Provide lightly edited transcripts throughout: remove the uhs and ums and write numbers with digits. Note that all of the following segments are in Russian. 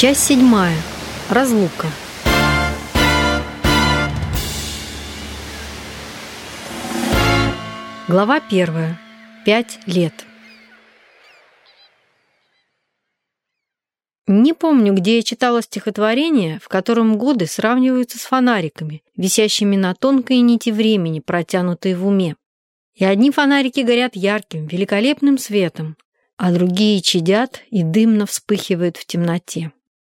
Часть 7. Разлука. Глава 1. 5 лет. Не помню, где я читала стихотворение, в котором годы сравниваются с фонариками, висящими на тонкой нити времени, протянутой в уме. И одни фонарики горят ярким, великолепным светом, а другие чадят и дымно вспыхивают в темноте.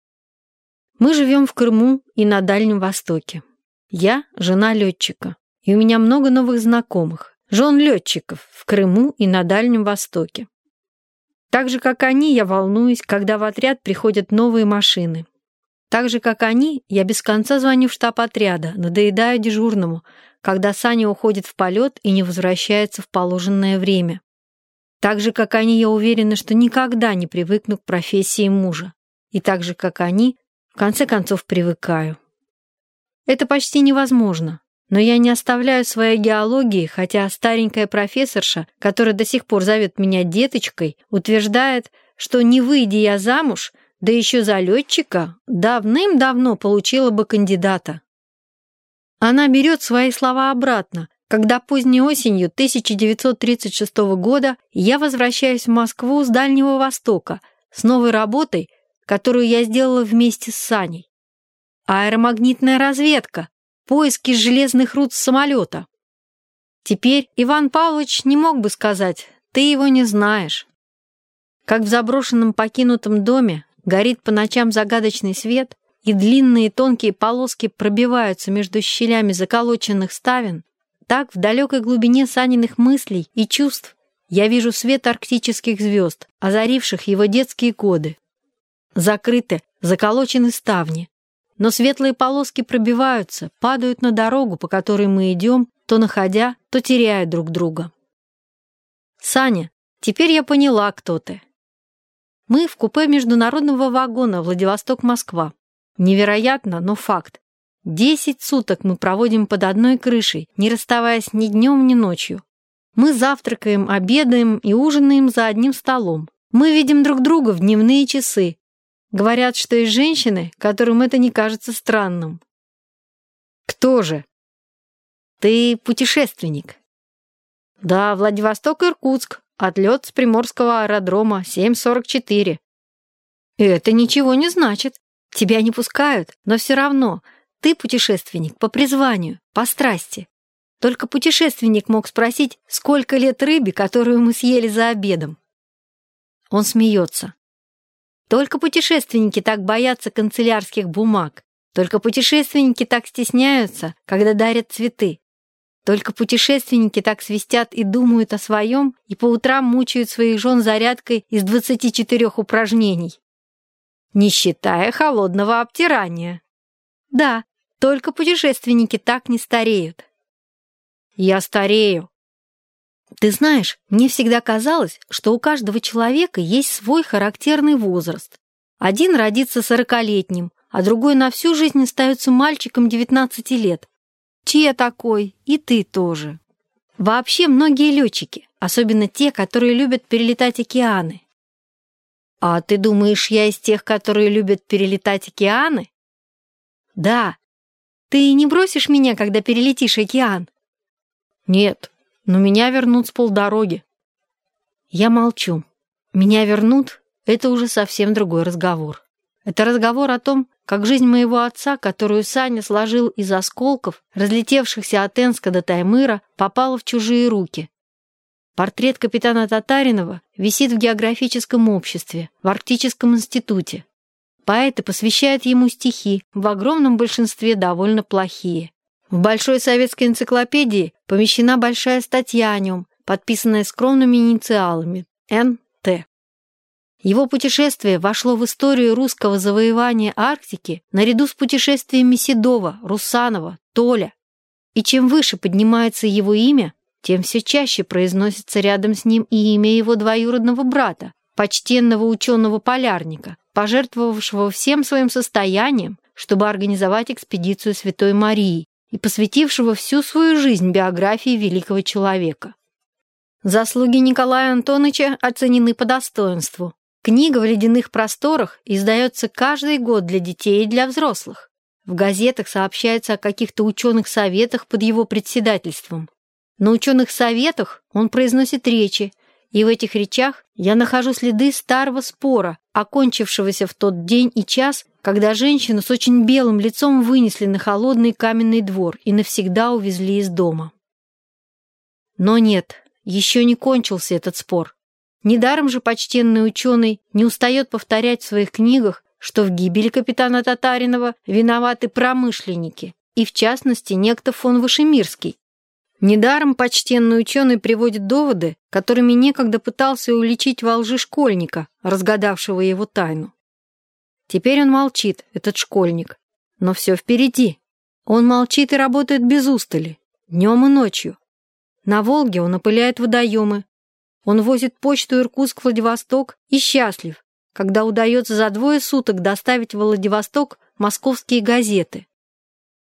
Мы живем в Крыму и на Дальнем Востоке. Я жена летчика, и у меня много новых знакомых, жен летчиков в Крыму и на Дальнем Востоке. Так же, как они, я волнуюсь, когда в отряд приходят новые машины. Так же, как они, я без конца звоню в штаб отряда, надоедаю дежурному, когда Саня уходит в полет и не возвращается в положенное время. Так же, как они, я уверена, что никогда не привыкну к профессии мужа. И так же, как они, в конце концов привыкаю. Это почти невозможно, но я не оставляю своей геологии, хотя старенькая профессорша, которая до сих пор зовет меня деточкой, утверждает, что не выйдя я замуж, да еще за летчика, давным-давно получила бы кандидата. Она берет свои слова обратно, когда поздней осенью 1936 года я возвращаюсь в Москву с Дальнего Востока с новой работой, которую я сделала вместе с Саней. Аэромагнитная разведка, поиски железных руд с самолета. Теперь Иван Павлович не мог бы сказать, ты его не знаешь. Как в заброшенном покинутом доме горит по ночам загадочный свет, и длинные тонкие полоски пробиваются между щелями заколоченных ставен, так в далекой глубине Саниных мыслей и чувств я вижу свет арктических звезд, озаривших его детские годы. Закрыты, заколочены ставни, но светлые полоски пробиваются, падают на дорогу, по которой мы идем, то находя, то теряя друг друга. Саня, теперь я поняла, кто ты. Мы в купе международного вагона Владивосток-Москва. Невероятно, но факт. 10 суток мы проводим под одной крышей, не расставаясь ни днем, ни ночью. Мы завтракаем, обедаем и ужинаем за одним столом. Мы видим друг друга в дневные часы. Говорят, что есть женщины, которым это не кажется странным. Кто же? Ты путешественник. Да, Владивосток-Иркутск. Отлет с Приморского аэродрома 7:44. Это ничего не значит. Тебя не пускают, но все равно. Ты путешественник по призванию, по страсти. Только путешественник мог спросить, сколько лет рыбе, которую мы съели за обедом. Он смеется. Только путешественники так боятся канцелярских бумаг. Только путешественники так стесняются, когда дарят цветы. Только путешественники так свистят и думают о своем, и по утрам мучают своих жен зарядкой из 24 упражнений. Не считая холодного обтирания. Да, только путешественники так не стареют. Я старею. Ты знаешь, мне всегда казалось, что у каждого человека есть свой характерный возраст. Один родится 40-летним, а другой на всю жизнь остается мальчиком 19 лет. Я такой, и ты тоже. Вообще многие летчики, особенно те, которые любят перелетать океаны. А ты думаешь, я из тех, которые любят перелетать океаны? Да. Ты не бросишь меня, когда перелетишь океан? Нет, но меня вернут с полдороги. Я молчу. Меня вернут — это уже совсем другой разговор. Это разговор о том, как жизнь моего отца, которую Саня сложил из осколков, разлетевшихся от Энска до Таймыра, попала в чужие руки. Портрет капитана Татаринова висит в географическом обществе, в Арктическом институте. Поэты посвящают ему стихи, в огромном большинстве довольно плохие. В Большой советской энциклопедии помещена большая статья о нем, подписанная скромными инициалами Н.Т. Его путешествие вошло в историю русского завоевания Арктики наряду с путешествиями Седова, Русанова, Толя. И чем выше поднимается его имя, тем все чаще произносится рядом с ним и имя его двоюродного брата, почтенного ученого-полярника, пожертвовавшего всем своим состоянием, чтобы организовать экспедицию Святой Марии, и посвятившего всю свою жизнь биографии великого человека. Заслуги Николая Антоновича оценены по достоинству. Книга в ледяных просторах издается каждый год для детей и для взрослых. В газетах сообщается о каких-то ученых советах под его председательством. На ученых советах он произносит речи, и в этих речах я нахожу следы старого спора, окончившегося в тот день и час, когда женщину с очень белым лицом вынесли на холодный каменный двор и навсегда увезли из дома. Но нет, еще не кончился этот спор. Недаром же почтенный ученый не устает повторять в своих книгах, что в гибели капитана Татаринова виноваты промышленники, и в частности некто фон Вышемирский. Недаром почтенный ученый приводит доводы, которыми некогда пытался уличить во лжи школьника, разгадавшего его тайну. Теперь он молчит, этот школьник, но все впереди. Он молчит и работает без устали, днем и ночью. На Волге он опыляет водоемы, он возит почту Иркутск-Владивосток и счастлив, когда удается за 2 суток доставить в Владивосток московские газеты.